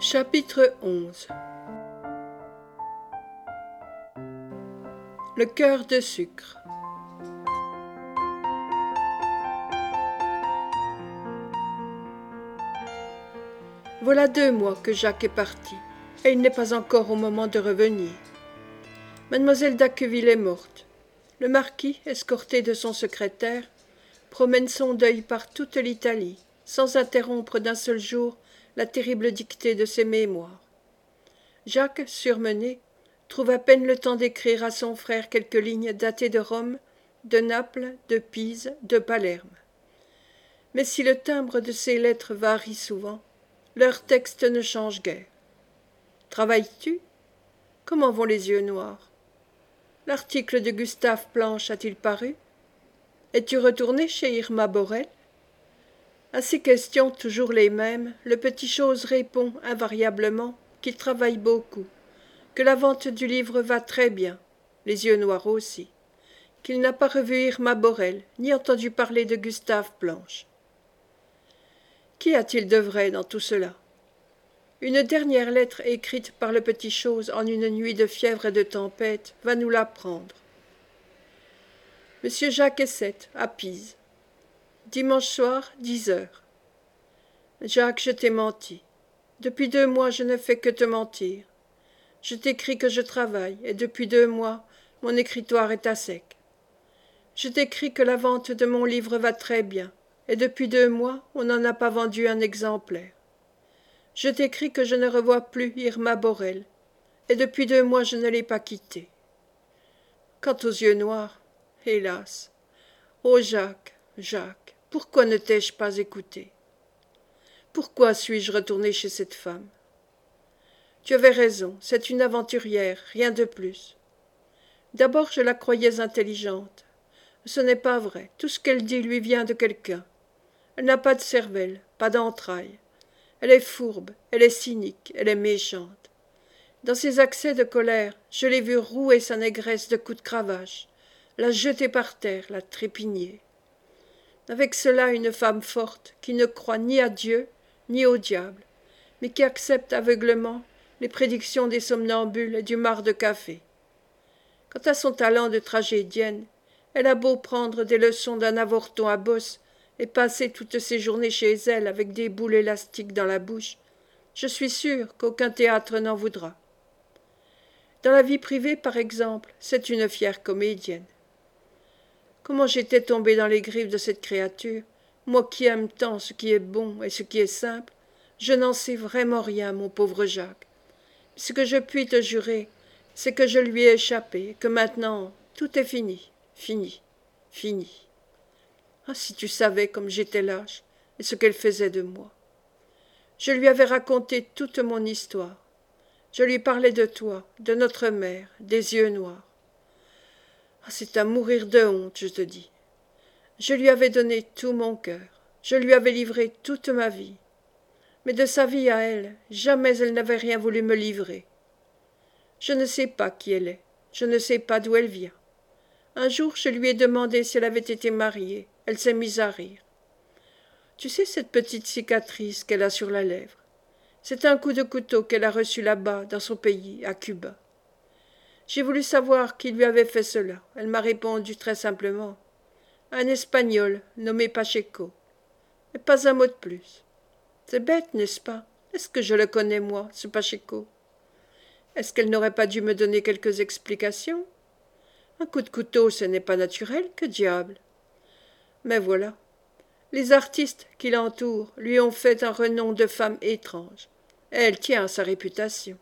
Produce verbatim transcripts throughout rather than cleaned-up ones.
Chapitre onze. Le cœur de sucre. Voilà deux mois que Jacques est parti, et il n'est pas encore au moment de revenir. Mademoiselle d'Acqueville est morte. Le marquis, escorté de son secrétaire, promène son deuil par toute l'Italie, sans interrompre d'un seul jour la terrible dictée de ses mémoires. Jacques, surmené, trouve à peine le temps d'écrire à son frère quelques lignes datées de Rome, de Naples, de Pise, de Palerme. Mais si le timbre de ces lettres varie souvent, leur texte ne change guère. Travailles-tu? Comment vont les yeux noirs? L'article de Gustave Planche a-t-il paru? Es-tu retourné chez Irma Borel? À ces questions toujours les mêmes, le petit chose répond invariablement qu'il travaille beaucoup, que la vente du livre va très bien, les yeux noirs aussi, qu'il n'a pas revu Irma Borel, ni entendu parler de Gustave Planche. Qu'y a-t-il de vrai dans tout cela? Une dernière lettre écrite par le petit chose en une nuit de fièvre et de tempête va nous l'apprendre. Monsieur Jacques Essette, à Pise. Dimanche soir, dix heures. Jacques, je t'ai menti. Depuis deux mois, je ne fais que te mentir. Je t'écris que je travaille, et depuis deux mois, mon écritoire est à sec. Je t'écris que la vente de mon livre va très bien, et depuis deux mois, on n'en a pas vendu un exemplaire. Je t'écris que je ne revois plus Irma Borel, et depuis deux mois, je ne l'ai pas quittée. Quant aux yeux noirs, hélas! Ô Jacques, Jacques, pourquoi ne t'ai-je pas écouté? Pourquoi suis-je retourné chez cette femme? Tu avais raison, c'est une aventurière, rien de plus. D'abord je la croyais intelligente. Ce n'est pas vrai, tout ce qu'elle dit lui vient de quelqu'un. Elle n'a pas de cervelle, pas d'entrailles. Elle est fourbe, elle est cynique, elle est méchante. Dans ses accès de colère, je l'ai vue rouer sa négresse de coups de cravache, la jeter par terre, la trépigner. Avec cela une femme forte, qui ne croit ni à Dieu, ni au diable, mais qui accepte aveuglement les prédictions des somnambules et du marc de café. Quant à son talent de tragédienne, elle a beau prendre des leçons d'un avorton à bosse et passer toutes ses journées chez elle avec des boules élastiques dans la bouche, je suis sûre qu'aucun théâtre n'en voudra. Dans la vie privée, par exemple, c'est une fière comédienne. Comment j'étais tombée dans les griffes de cette créature, moi qui aime tant ce qui est bon et ce qui est simple, je n'en sais vraiment rien, mon pauvre Jacques. Ce que je puis te jurer, c'est que je lui ai échappé, et que maintenant tout est fini, fini, fini. Ah, si tu savais comme j'étais lâche, et ce qu'elle faisait de moi. Je lui avais raconté toute mon histoire. Je lui parlais de toi, de notre mère, des yeux noirs. Ah, c'est à mourir de honte, je te dis. Je lui avais donné tout mon cœur, je lui avais livré toute ma vie. Mais de sa vie à elle, jamais elle n'avait rien voulu me livrer. Je ne sais pas qui elle est, je ne sais pas d'où elle vient. Un jour, je lui ai demandé si elle avait été mariée. Elle s'est mise à rire. Tu sais cette petite cicatrice qu'elle a sur la lèvre? C'est un coup de couteau qu'elle a reçu là-bas, dans son pays, à Cuba. J'ai voulu savoir qui lui avait fait cela. Elle m'a répondu très simplement. Un Espagnol, nommé Pacheco. Et pas un mot de plus. C'est bête, n'est-ce pas? Est-ce que je le connais, moi, ce Pacheco? Est-ce qu'elle n'aurait pas dû me donner quelques explications? Un coup de couteau, ce n'est pas naturel, que diable! Mais voilà. Les artistes qui l'entourent lui ont fait un renom de femme étrange. Et elle tient à sa réputation.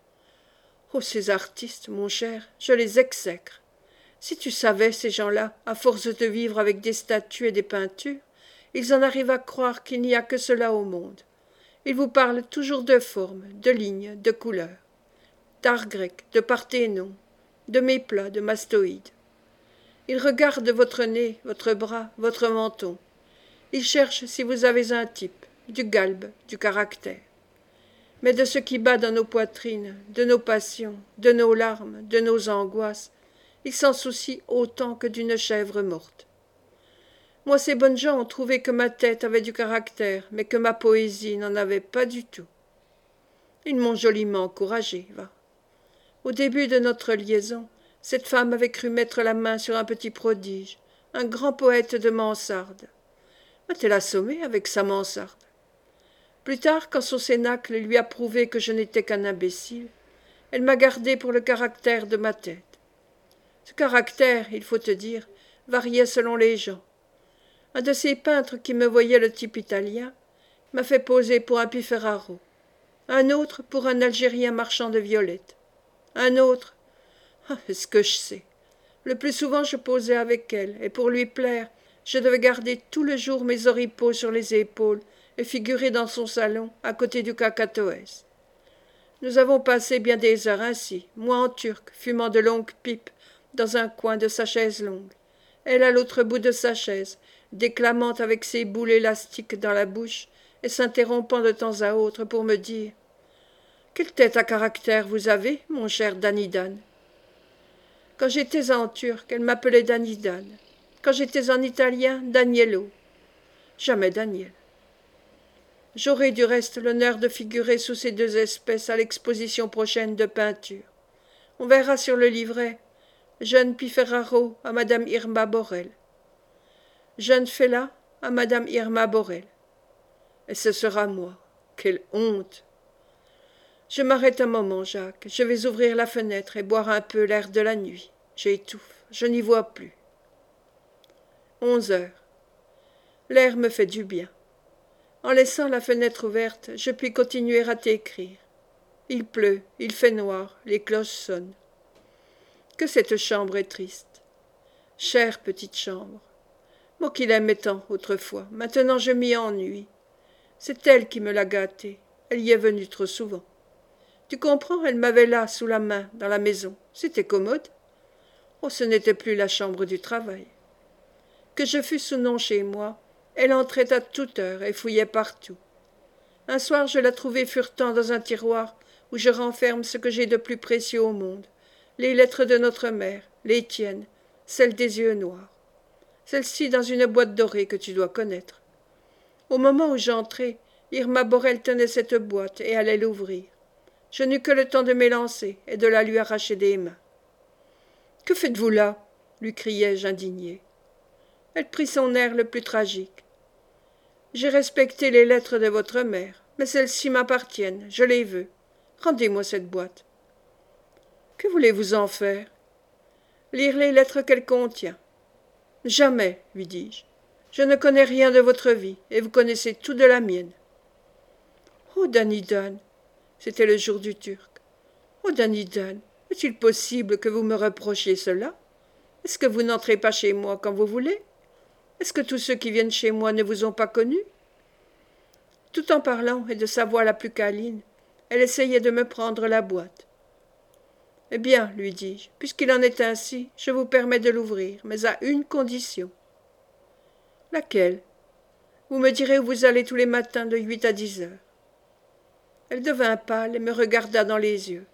Oh, ces artistes, mon cher, je les exècre. Si tu savais, ces gens-là, à force de vivre avec des statues et des peintures, ils en arrivent à croire qu'il n'y a que cela au monde. Ils vous parlent toujours de formes, de lignes, de couleurs, d'art grec, de parthénon, de méplats, de mastoïdes. Ils regardent votre nez, votre bras, votre menton. Ils cherchent si vous avez un type, du galbe, du caractère. Mais de ce qui bat dans nos poitrines, de nos passions, de nos larmes, de nos angoisses, ils s'en soucient autant que d'une chèvre morte. Moi, ces bonnes gens ont trouvé que ma tête avait du caractère, mais que ma poésie n'en avait pas du tout. Ils m'ont joliment encouragé, va. Au début de notre liaison, cette femme avait cru mettre la main sur un petit prodige, un grand poète de mansarde. M'a-t-elle assommé avec sa mansarde? Plus tard, quand son cénacle lui a prouvé que je n'étais qu'un imbécile, elle m'a gardé pour le caractère de ma tête. Ce caractère, il faut te dire, variait selon les gens. Un de ces peintres qui me voyait le type italien m'a fait poser pour un Pifferaro, un autre pour un Algérien marchand de violettes, un autre… Ah, est-ce que je sais? Le plus souvent je posais avec elle, et pour lui plaire, je devais garder tout le jour mes oripeaux sur les épaules et figurer dans son salon, à côté du cacatoès. Nous avons passé bien des heures ainsi, moi en turc, fumant de longues pipes dans un coin de sa chaise longue, elle à l'autre bout de sa chaise, déclamant avec ses boules élastiques dans la bouche et s'interrompant de temps à autre pour me dire « Quelle tête à caractère vous avez, mon cher Danidan ?» Quand j'étais en turc, elle m'appelait Danidan. Quand j'étais en italien, Daniello. Jamais Daniel. J'aurai du reste l'honneur de figurer sous ces deux espèces à l'exposition prochaine de peinture. On verra sur le livret « Jeune Pifferaro à Madame Irma Borel ». Jeune Fella à Madame Irma Borel. Et ce sera moi. Quelle honte! Je m'arrête un moment, Jacques. Je vais ouvrir la fenêtre et boire un peu l'air de la nuit. J'étouffe. Je n'y vois plus. Onze heures. L'air me fait du bien. En laissant la fenêtre ouverte, je puis continuer à t'écrire. Il pleut, il fait noir, les cloches sonnent. Que cette chambre est triste. Chère petite chambre. Moi qui l'aimais tant autrefois, maintenant je m'y ennuie. C'est elle qui me l'a gâtée. Elle y est venue trop souvent. Tu comprends, elle m'avait là, sous la main, dans la maison. C'était commode. Oh, ce n'était plus la chambre du travail. Que je fusse ou non chez moi, elle entrait à toute heure et fouillait partout. Un soir, je la trouvai furetant dans un tiroir où je renferme ce que j'ai de plus précieux au monde, les lettres de notre mère, les tiennes, celles des yeux noirs. Celle-ci dans une boîte dorée que tu dois connaître. Au moment où j'entrai, Irma Borel tenait cette boîte et allait l'ouvrir. Je n'eus que le temps de m'élancer et de la lui arracher des mains. « Que faites-vous là » lui criai-je indigné. Elle prit son air le plus tragique. « J'ai respecté les lettres de votre mère, mais celles-ci m'appartiennent, je les veux. Rendez-moi cette boîte. »« Que voulez-vous en faire ?»« Lire les lettres qu'elle contient. »« Jamais, lui dis-je. Je ne connais rien de votre vie, et vous connaissez tout de la mienne. »« Oh, Danidan !» C'était le jour du Turc. « Oh, Danidan, est-il possible que vous me reprochiez cela? Est-ce que vous n'entrez pas chez moi quand vous voulez? Est-ce que tous ceux qui viennent chez moi ne vous ont pas connu ?» Tout en parlant, et de sa voix la plus câline, elle essayait de me prendre la boîte. « Eh bien, lui dis-je, puisqu'il en est ainsi, je vous permets de l'ouvrir, mais à une condition. »« Laquelle ? Vous me direz où vous allez tous les matins de huit à dix heures. » Elle devint pâle et me regarda dans les yeux.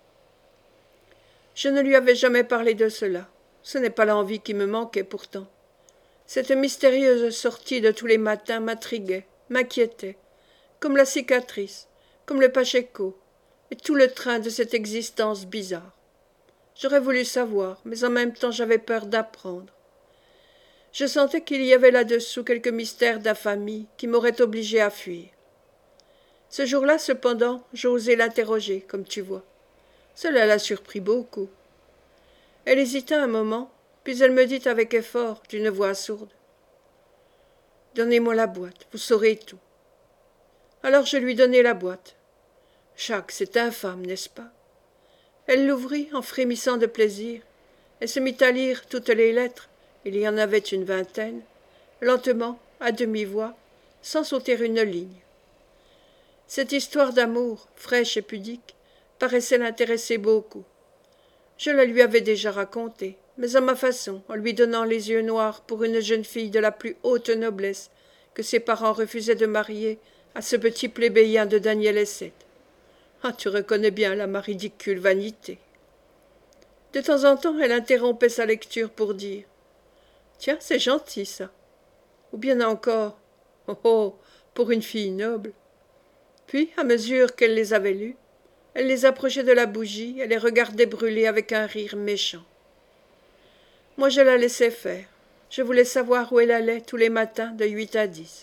Je ne lui avais jamais parlé de cela. Ce n'est pas l'envie qui me manquait pourtant. Cette mystérieuse sortie de tous les matins m'intriguait, m'inquiétait, comme la cicatrice, comme le Pacheco, et tout le train de cette existence bizarre. J'aurais voulu savoir, mais en même temps j'avais peur d'apprendre. Je sentais qu'il y avait là-dessous quelque mystère d'infamie qui m'aurait obligé à fuir. Ce jour-là, cependant, j'osai l'interroger, comme tu vois. Cela l'a surpris beaucoup. Elle hésita un moment, puis elle me dit avec effort, d'une voix sourde. « Donnez-moi la boîte, vous saurez tout. » Alors je lui donnai la boîte. Jacques, c'est infâme, n'est-ce pas? Elle l'ouvrit en frémissant de plaisir, et se mit à lire toutes les lettres, il y en avait une vingtaine, lentement, à demi-voix, sans sauter une ligne. Cette histoire d'amour, fraîche et pudique, paraissait l'intéresser beaucoup. Je la lui avais déjà racontée, mais à ma façon, en lui donnant les yeux noirs pour une jeune fille de la plus haute noblesse que ses parents refusaient de marier à ce petit plébéien de Daniel Essed. Ah, tu reconnais bien là ma ridicule vanité. De temps en temps, elle interrompait sa lecture pour dire « Tiens, c'est gentil, ça. » Ou bien encore « Oh, oh, pour une fille noble. » Puis, à mesure qu'elle les avait lus, elle les approchait de la bougie et les regardait brûler avec un rire méchant. Moi, je la laissais faire. Je voulais savoir où elle allait tous les matins de huit à dix.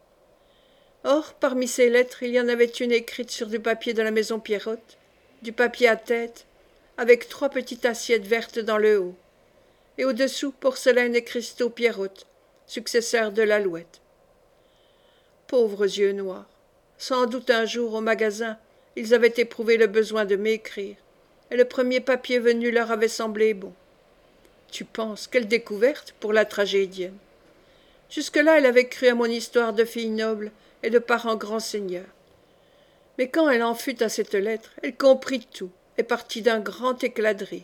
Or, parmi ces lettres, il y en avait une écrite sur du papier de la maison Pierrotte, du papier à tête, avec trois petites assiettes vertes dans le haut, et au-dessous porcelaine et cristaux Pierrotte, successeur de l'Alouette. Pauvres yeux noirs, sans doute un jour au magasin, ils avaient éprouvé le besoin de m'écrire, et le premier papier venu leur avait semblé bon. Tu penses, quelle découverte pour la tragédienne. Jusque-là, elle avait cru à mon histoire de fille noble et de parents grands seigneurs. Mais quand elle en fut à cette lettre, elle comprit tout et partit d'un grand éclat de rire.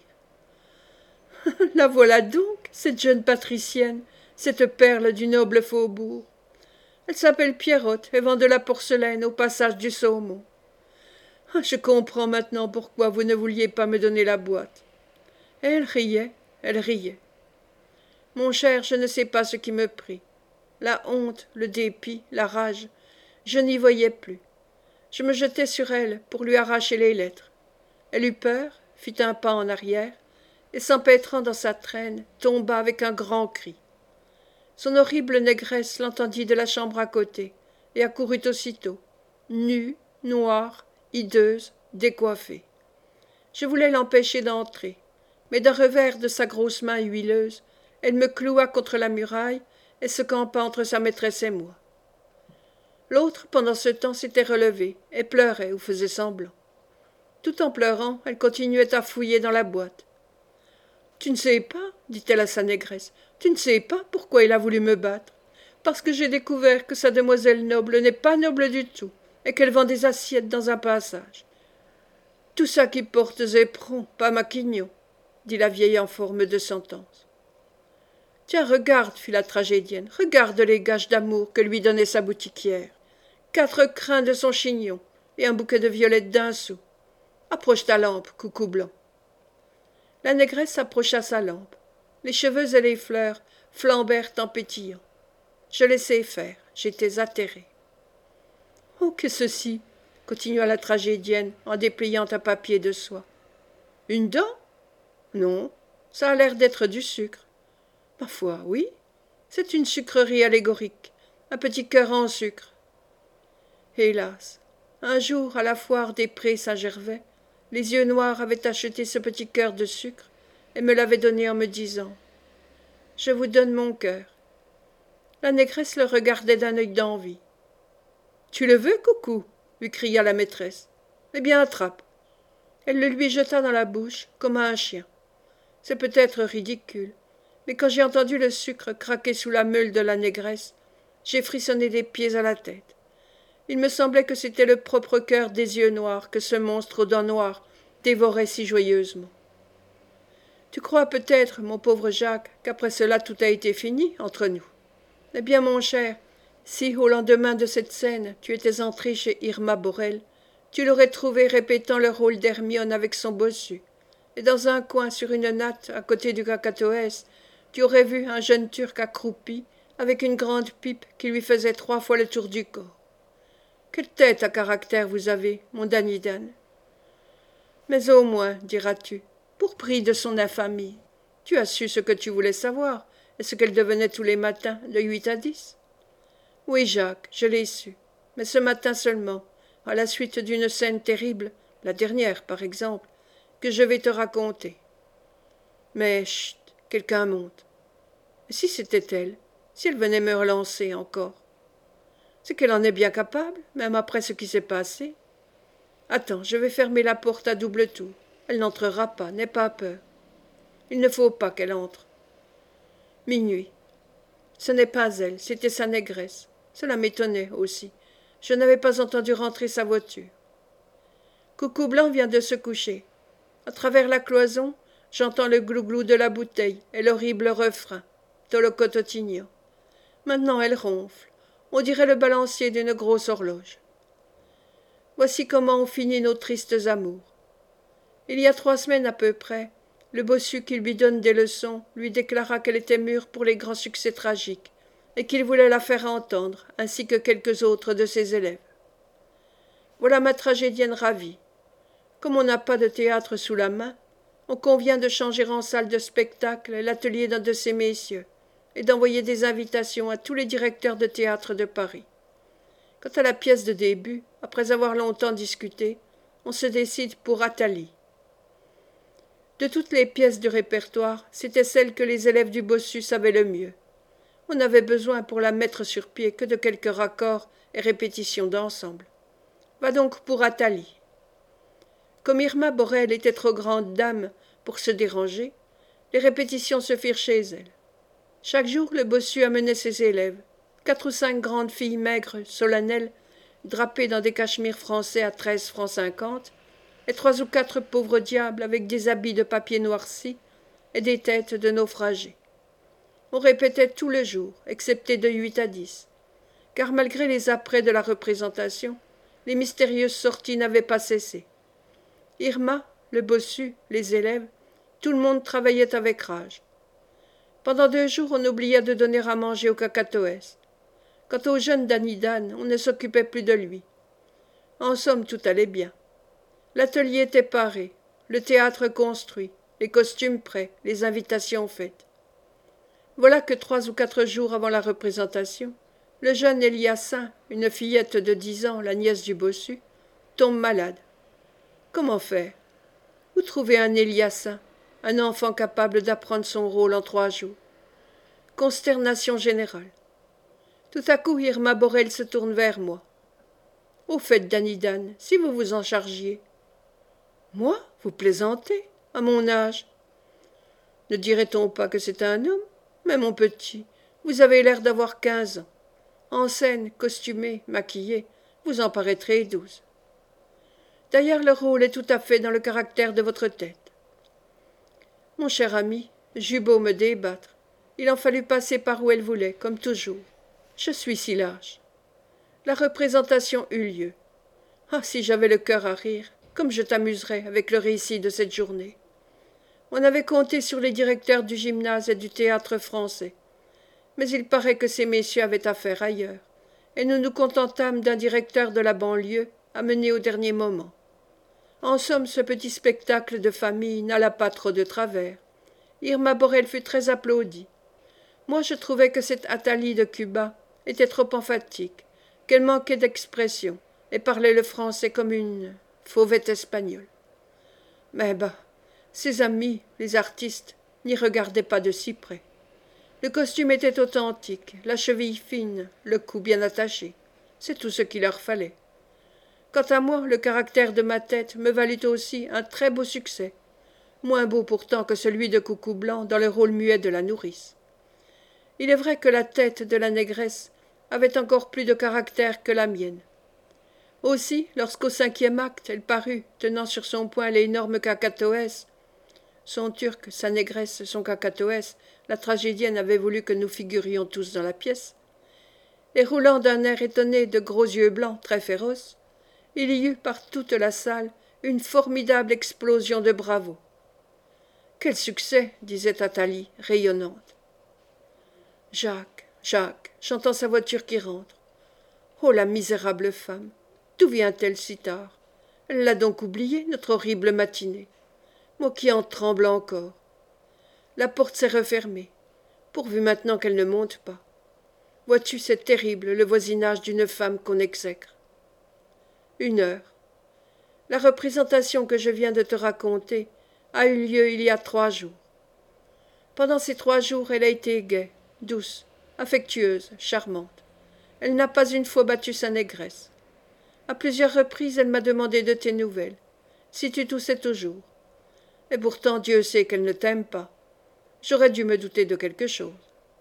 La voilà donc, cette jeune patricienne, cette perle du noble faubourg. Elle s'appelle Pierrotte et vend de la porcelaine au passage du Saumon. Je comprends maintenant pourquoi vous ne vouliez pas me donner la boîte. Et elle riait, elle riait. Mon cher, je ne sais pas ce qui me prit. La honte, le dépit, la rage, je n'y voyais plus. Je me jetai sur elle pour lui arracher les lettres. Elle eut peur, fit un pas en arrière, et s'empêtrant dans sa traîne, tomba avec un grand cri. Son horrible négresse l'entendit de la chambre à côté, et accourut aussitôt, nue, noire, hideuse, décoiffée. Je voulais l'empêcher d'entrer, mais d'un revers de sa grosse main huileuse, elle me cloua contre la muraille et se campa entre sa maîtresse et moi. L'autre, pendant ce temps, s'était relevée et pleurait ou faisait semblant. Tout en pleurant, elle continuait à fouiller dans la boîte. « Tu ne sais pas, dit-elle à sa négresse, tu ne sais pas pourquoi il a voulu me battre. Parce que j'ai découvert que sa demoiselle noble n'est pas noble du tout, et qu'elle vend des assiettes dans un passage. Tout ça qui porte éperon, pas maquignon, dit la vieille en forme de sentence. Tiens, regarde, fit la tragédienne, regarde les gages d'amour que lui donnait sa boutiquière. Quatre crins de son chignon, et un bouquet de violettes d'un sou. Approche ta lampe, coucou blanc. La négresse approcha sa lampe. Les cheveux et les fleurs flambèrent en pétillant. Je laissai faire, j'étais atterrée. Oh, que ceci, continua la tragédienne en dépliant un papier de soie. Une dent? Non, ça a l'air d'être du sucre. Ma foi, oui, c'est une sucrerie allégorique, un petit cœur en sucre. Hélas, un jour, à la foire des prés Saint-Gervais, les yeux noirs avaient acheté ce petit cœur de sucre et me l'avaient donné en me disant « Je vous donne mon cœur ». La négresse le regardait d'un œil d'envie. « Tu le veux, coucou ?» lui cria la maîtresse. « Eh bien, attrape. » Elle le lui jeta dans la bouche, comme à un chien. C'est peut-être ridicule, mais quand j'ai entendu le sucre craquer sous la meule de la négresse, j'ai frissonné des pieds à la tête. Il me semblait que c'était le propre cœur des yeux noirs que ce monstre aux dents noires dévorait si joyeusement. Tu crois peut-être, mon pauvre Jacques, qu'après cela tout a été fini entre nous. Eh bien, mon cher, si, au lendemain de cette scène, tu étais entré chez Irma Borel, tu l'aurais trouvé répétant le rôle d'Hermione avec son bossu, et dans un coin, sur une natte, à côté du Cacatoès, tu aurais vu un jeune Turc accroupi, avec une grande pipe qui lui faisait trois fois le tour du corps. Quelle tête à caractère vous avez, mon Danidan. Mais au moins, diras-tu, pour prix de son infamie, tu as su ce que tu voulais savoir, et ce qu'elle devenait tous les matins, de huit à dix. Oui, Jacques, je l'ai su, mais ce matin seulement, à la suite d'une scène terrible, la dernière par exemple, que je vais te raconter. Mais chut, quelqu'un monte. Et si c'était elle, si elle venait me relancer encore? C'est qu'elle en est bien capable, même après ce qui s'est passé. Attends, je vais fermer la porte à double tour. Elle n'entrera pas, n'aie pas peur. Il ne faut pas qu'elle entre. Minuit. Ce n'est pas elle, c'était sa négresse. Cela m'étonnait aussi. Je n'avais pas entendu rentrer sa voiture. Coucou Blanc vient de se coucher. À travers la cloison, j'entends le glouglou de la bouteille et l'horrible refrain. Tolocototignon. Maintenant elle ronfle. On dirait le balancier d'une grosse horloge. Voici comment ont fini nos tristes amours. Il y a trois semaines à peu près, le bossu qui lui donne des leçons lui déclara qu'elle était mûre pour les grands succès tragiques et qu'il voulait la faire entendre, ainsi que quelques autres de ses élèves. Voilà ma tragédienne ravie. Comme on n'a pas de théâtre sous la main, on convient de changer en salle de spectacle l'atelier d'un de ces messieurs et d'envoyer des invitations à tous les directeurs de théâtre de Paris. Quant à la pièce de début, après avoir longtemps discuté, on se décide pour Athalie. De toutes les pièces du répertoire, c'était celle que les élèves du bossu savaient le mieux. On n'avait besoin pour la mettre sur pied que de quelques raccords et répétitions d'ensemble. Va donc pour Athalie. Comme Irma Borel était trop grande dame pour se déranger, les répétitions se firent chez elle. Chaque jour, le bossu amenait ses élèves, quatre ou cinq grandes filles maigres, solennelles, drapées dans des cachemires français à treize francs cinquante, et trois ou quatre pauvres diables avec des habits de papier noirci et des têtes de naufragés. On répétait tout le jour, excepté de huit à dix, car malgré les apprêts de la représentation, les mystérieuses sorties n'avaient pas cessé. Irma, le bossu, les élèves, tout le monde travaillait avec rage. Pendant deux jours, on oublia de donner à manger au cacatoès. Quant au jeune Danidan, on ne s'occupait plus de lui. En somme, tout allait bien. L'atelier était paré, le théâtre construit, les costumes prêts, les invitations faites. Voilà que trois ou quatre jours avant la représentation, le jeune Eliassin, une fillette de dix ans, la nièce du bossu, tombe malade. Comment faire? Où trouver un Eliassin, un enfant capable d'apprendre son rôle en trois jours? Consternation générale. Tout à coup, Irma Borel se tourne vers moi. Au fait, Danidan, si vous vous en chargiez. Moi? Vous plaisantez? À mon âge? Ne dirait-on pas que c'est un homme? Mais mon petit, vous avez l'air d'avoir quinze ans. En scène, costumé, maquillé, vous en paraîtrez douze. D'ailleurs, le rôle est tout à fait dans le caractère de votre tête. Mon cher ami, j'eus beau me débattre, il en fallut passer par où elle voulait, comme toujours. Je suis si lâche. La représentation eut lieu. Ah, si j'avais le cœur à rire, comme je t'amuserais avec le récit de cette journée. On avait compté sur les directeurs du gymnase et du théâtre français. Mais il paraît que ces messieurs avaient affaire ailleurs, et nous nous contentâmes d'un directeur de la banlieue, amené au dernier moment. En somme, ce petit spectacle de famille n'alla pas trop de travers. Irma Borel fut très applaudie. Moi, je trouvais que cette Athalie de Cuba était trop emphatique, qu'elle manquait d'expression, et parlait le français comme une fauvette espagnole. Mais bah, ses amis, les artistes, n'y regardaient pas de si près. Le costume était authentique, la cheville fine, le cou bien attaché. C'est tout ce qu'il leur fallait. Quant à moi, le caractère de ma tête me valut aussi un très beau succès, moins beau pourtant que celui de Coucou Blanc dans le rôle muet de la nourrice. Il est vrai que la tête de la négresse avait encore plus de caractère que la mienne. Aussi, lorsqu'au cinquième acte elle parut, tenant sur son poing l'énorme cacatoès, son turc, sa négresse, son cacatoès, la tragédienne avait voulu que nous figurions tous dans la pièce, et roulant d'un air étonné de gros yeux blancs très féroces, il y eut par toute la salle une formidable explosion de bravos. Quel succès, disait Athalie, rayonnante. Jacques, Jacques, j'entends sa voiture qui rentre. Oh, la misérable femme, d'où vient-elle si tard? Elle l'a donc oublié, notre horrible matinée. Moi qui en tremble encore. La porte s'est refermée, pourvu maintenant qu'elle ne monte pas. Vois-tu, c'est terrible, le voisinage d'une femme qu'on exècre. Une heure. La représentation que je viens de te raconter a eu lieu il y a trois jours. Pendant ces trois jours, elle a été gaie, douce, affectueuse, charmante. Elle n'a pas une fois battu sa négresse. À plusieurs reprises, elle m'a demandé de tes nouvelles, si tu toussais toujours. Et pourtant, Dieu sait qu'elle ne t'aime pas. J'aurais dû me douter de quelque chose.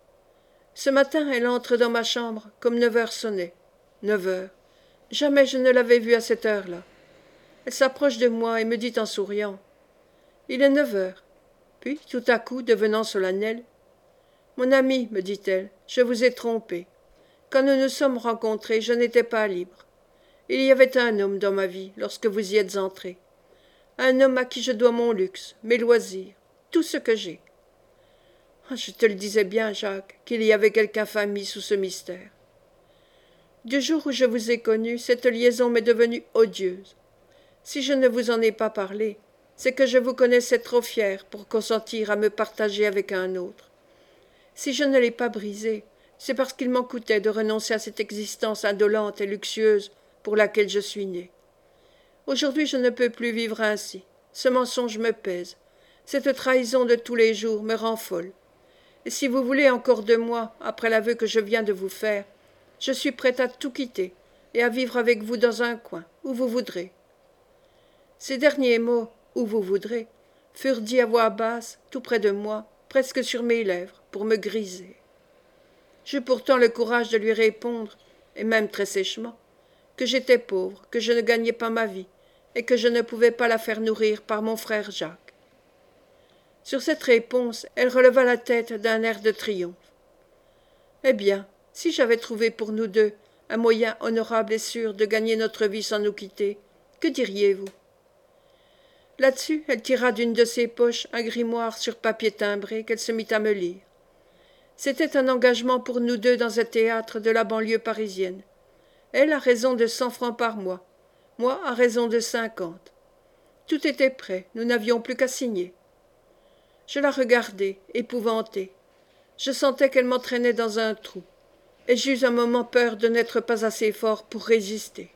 Ce matin, elle entre dans ma chambre comme neuf heures sonnaient. Neuf heures. Jamais je ne l'avais vue à cette heure-là. Elle s'approche de moi et me dit en souriant « Il est neuf heures. » Puis, tout à coup, devenant solennelle, « Mon ami, me dit-elle, je vous ai trompé. Quand nous nous sommes rencontrés, je n'étais pas libre. Il y avait un homme dans ma vie lorsque vous y êtes entré. Un homme à qui je dois mon luxe, mes loisirs, tout ce que j'ai. Je te le disais bien, Jacques, qu'il y avait quelque infamie sous ce mystère. Du jour où je vous ai connu, cette liaison m'est devenue odieuse. Si je ne vous en ai pas parlé, c'est que je vous connaissais trop fière pour consentir à me partager avec un autre. Si je ne l'ai pas brisée, c'est parce qu'il m'en coûtait de renoncer à cette existence indolente et luxueuse pour laquelle je suis né. Aujourd'hui je ne peux plus vivre ainsi. Ce mensonge me pèse. Cette trahison de tous les jours me rend folle. Et si vous voulez encore de moi, après l'aveu que je viens de vous faire, je suis prête à tout quitter et à vivre avec vous dans un coin, où vous voudrez. » Ces derniers mots, où vous voudrez, furent dits à voix basse, tout près de moi, presque sur mes lèvres, pour me griser. J'eus pourtant le courage de lui répondre, et même très sèchement, que j'étais pauvre, que je ne gagnais pas ma vie, et que je ne pouvais pas la faire nourrir par mon frère Jacques. Sur cette réponse, elle releva la tête d'un air de triomphe. « Eh bien, si j'avais trouvé pour nous deux un moyen honorable et sûr de gagner notre vie sans nous quitter, que diriez-vous » Là-dessus, elle tira d'une de ses poches un grimoire sur papier timbré qu'elle se mit à me lire. C'était un engagement pour nous deux dans un théâtre de la banlieue parisienne. Elle à raison de cent francs par mois, moi à raison de cinquante. Tout était prêt, nous n'avions plus qu'à signer. Je la regardai, épouvantée. Je sentais qu'elle m'entraînait dans un trou, et j'eus un moment peur de n'être pas assez fort pour résister.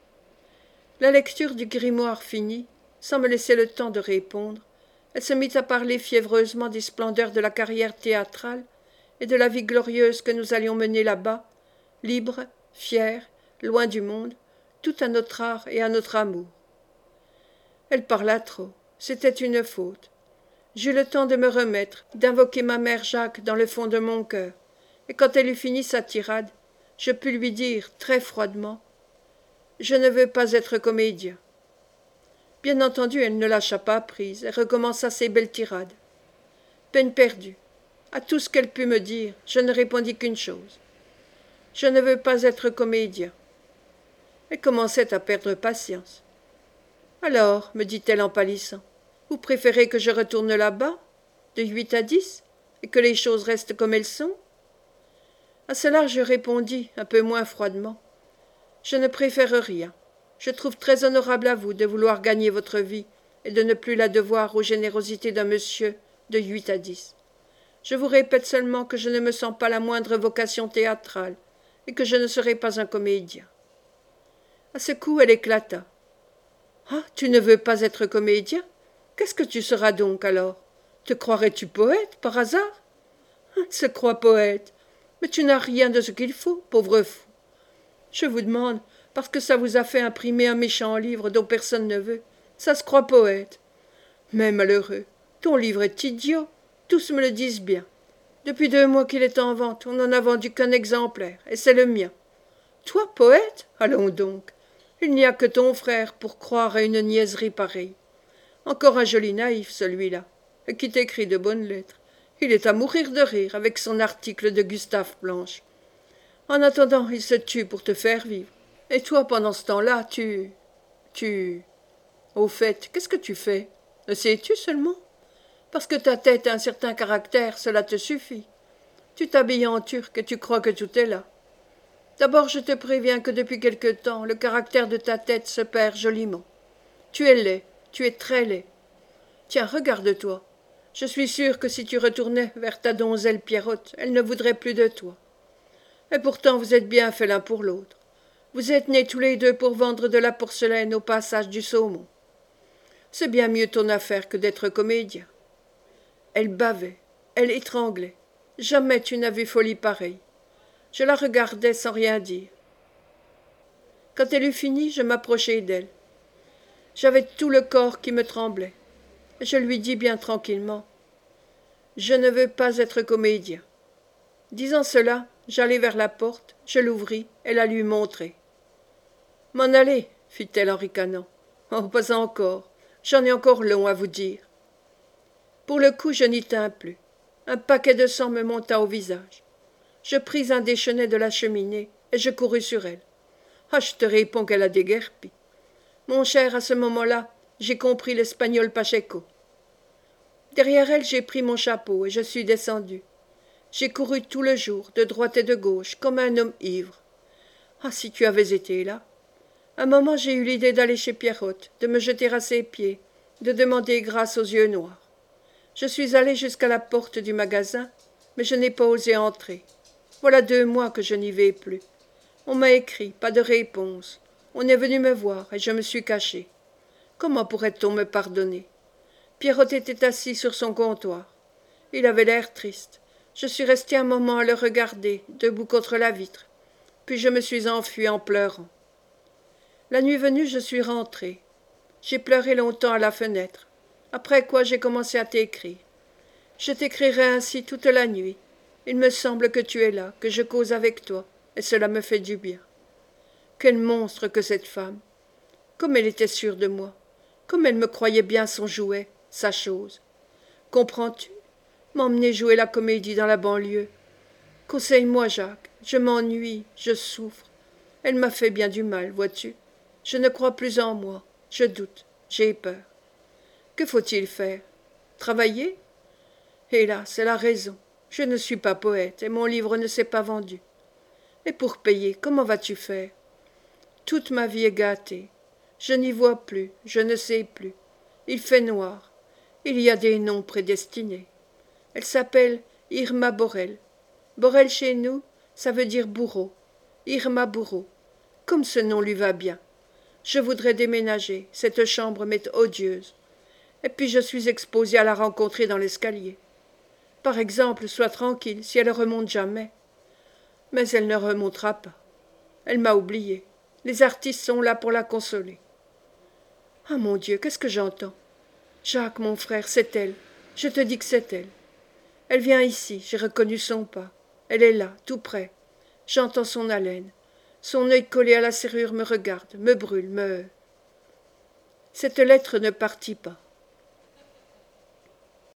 La lecture du grimoire finie, sans me laisser le temps de répondre, elle se mit à parler fiévreusement des splendeurs de la carrière théâtrale et de la vie glorieuse que nous allions mener là-bas, libres, fiers, loin du monde, tout à notre art et à notre amour. Elle parla trop, c'était une faute. J'eus le temps de me remettre, d'invoquer ma mère Jacques dans le fond de mon cœur, et quand elle eut fini sa tirade, je pus lui dire, très froidement, « Je ne veux pas être comédien. » Bien entendu, elle ne lâcha pas prise et recommença ses belles tirades. Peine perdue. À tout ce qu'elle put me dire, je ne répondis qu'une chose. « Je ne veux pas être comédien. » Elle commençait à perdre patience. « Alors, me dit-elle en pâlissant, vous préférez que je retourne là-bas, de huit à dix, et que les choses restent comme elles sont ?» À cela, je répondis, un peu moins froidement. « Je ne préfère rien. Je trouve très honorable à vous de vouloir gagner votre vie et de ne plus la devoir aux générosités d'un monsieur de huit à dix. Je vous répète seulement que je ne me sens pas la moindre vocation théâtrale et que je ne serai pas un comédien. » À ce coup, elle éclata. « Ah, tu ne veux pas être comédien ? Qu'est-ce que tu seras donc alors ? Te croirais-tu poète, par hasard ? Elle se croit poète, mais tu n'as rien de ce qu'il faut, pauvre fou. Je vous demande, parce que ça vous a fait imprimer un méchant livre dont personne ne veut, ça se croit poète. Mais malheureux, ton livre est idiot, tous me le disent bien. Depuis deux mois qu'il est en vente, on n'en a vendu qu'un exemplaire, et c'est le mien. Toi, poète ? Allons donc. Il n'y a que ton frère pour croire à une niaiserie pareille. Encore un joli naïf, celui-là, et qui t'écrit de bonnes lettres. Il est à mourir de rire avec son article de Gustave Planche. En attendant, il se tue pour te faire vivre. Et toi, pendant ce temps-là, tu... tu... Au fait, qu'est-ce que tu fais ? Le sais-tu seulement ? Parce que ta tête a un certain caractère, cela te suffit. Tu t'habilles en turc et tu crois que tout est là. D'abord, je te préviens que depuis quelque temps, le caractère de ta tête se perd joliment. Tu es laid, tu es très laid. Tiens, regarde-toi. Je suis sûre que si tu retournais vers ta donzelle Pierrotte, elle ne voudrait plus de toi. Et pourtant, vous êtes bien faits l'un pour l'autre. Vous êtes nés tous les deux pour vendre de la porcelaine au passage du saumon. C'est bien mieux ton affaire que d'être comédien. » Elle bavait, elle étranglait. Jamais tu n'as vu folie pareille. Je la regardais sans rien dire. Quand elle eut fini, je m'approchai d'elle. J'avais tout le corps qui me tremblait. Je lui dis bien tranquillement « Je ne veux pas être comédien. » Disant cela, j'allai vers la porte, je l'ouvris et la lui montrai. « M'en aller, fit-elle en ricanant. « Oh, pas encore. J'en ai encore long à vous dire. » Pour le coup, je n'y tins plus. Un paquet de sang me monta au visage. Je pris un des chenets de la cheminée et je courus sur elle. Ah, je te réponds qu'elle a déguerpi. Mon cher, à ce moment-là, j'ai compris l'espagnol Pacheco. Derrière elle, j'ai pris mon chapeau et je suis descendu. J'ai couru tout le jour, de droite et de gauche, comme un homme ivre. Ah, si tu avais été là. Un moment j'ai eu l'idée d'aller chez Pierrotte, de me jeter à ses pieds, de demander grâce aux yeux noirs. Je suis allée jusqu'à la porte du magasin, mais je n'ai pas osé entrer. Voilà deux mois que je n'y vais plus. On m'a écrit, pas de réponse. On est venu me voir, et je me suis cachée. Comment pourrait-on me pardonner? Pierrotte était assis sur son comptoir. Il avait l'air triste. Je suis restée un moment à le regarder, debout contre la vitre. Puis je me suis enfuie en pleurant. La nuit venue, je suis rentrée. J'ai pleuré longtemps à la fenêtre, après quoi j'ai commencé à t'écrire. Je t'écrirai ainsi toute la nuit. Il me semble que tu es là, que je cause avec toi, et cela me fait du bien. Quel monstre que cette femme! Comme elle était sûre de moi, comme elle me croyait bien son jouet, sa chose. Comprends-tu? M'emmener jouer la comédie dans la banlieue. Conseille-moi, Jacques, je m'ennuie, je souffre. Elle m'a fait bien du mal, vois-tu? Je ne crois plus en moi, je doute, j'ai peur. Que faut-il faire? Travailler? Hélas, elle a raison. Je ne suis pas poète, et mon livre ne s'est pas vendu. Et pour payer, comment vas-tu faire? Toute ma vie est gâtée. Je n'y vois plus, je ne sais plus. Il fait noir. Il y a des noms prédestinés. Elle s'appelle Irma Borel. Borel chez nous, ça veut dire bourreau. Irma Bourreau. Comme ce nom lui va bien. Je voudrais déménager, cette chambre m'est odieuse. Et puis je suis exposée à la rencontrer dans l'escalier. Par exemple, sois tranquille, si elle remonte jamais. Mais elle ne remontera pas. Elle m'a oubliée. Les artistes sont là pour la consoler. Ah mon Dieu, qu'est-ce que j'entends? Jacques, mon frère, c'est elle. Je te dis que c'est elle. Elle vient ici, j'ai reconnu son pas. Elle est là, tout près. J'entends son haleine. Son œil collé à la serrure me regarde, me brûle, me... Cette lettre ne partit pas.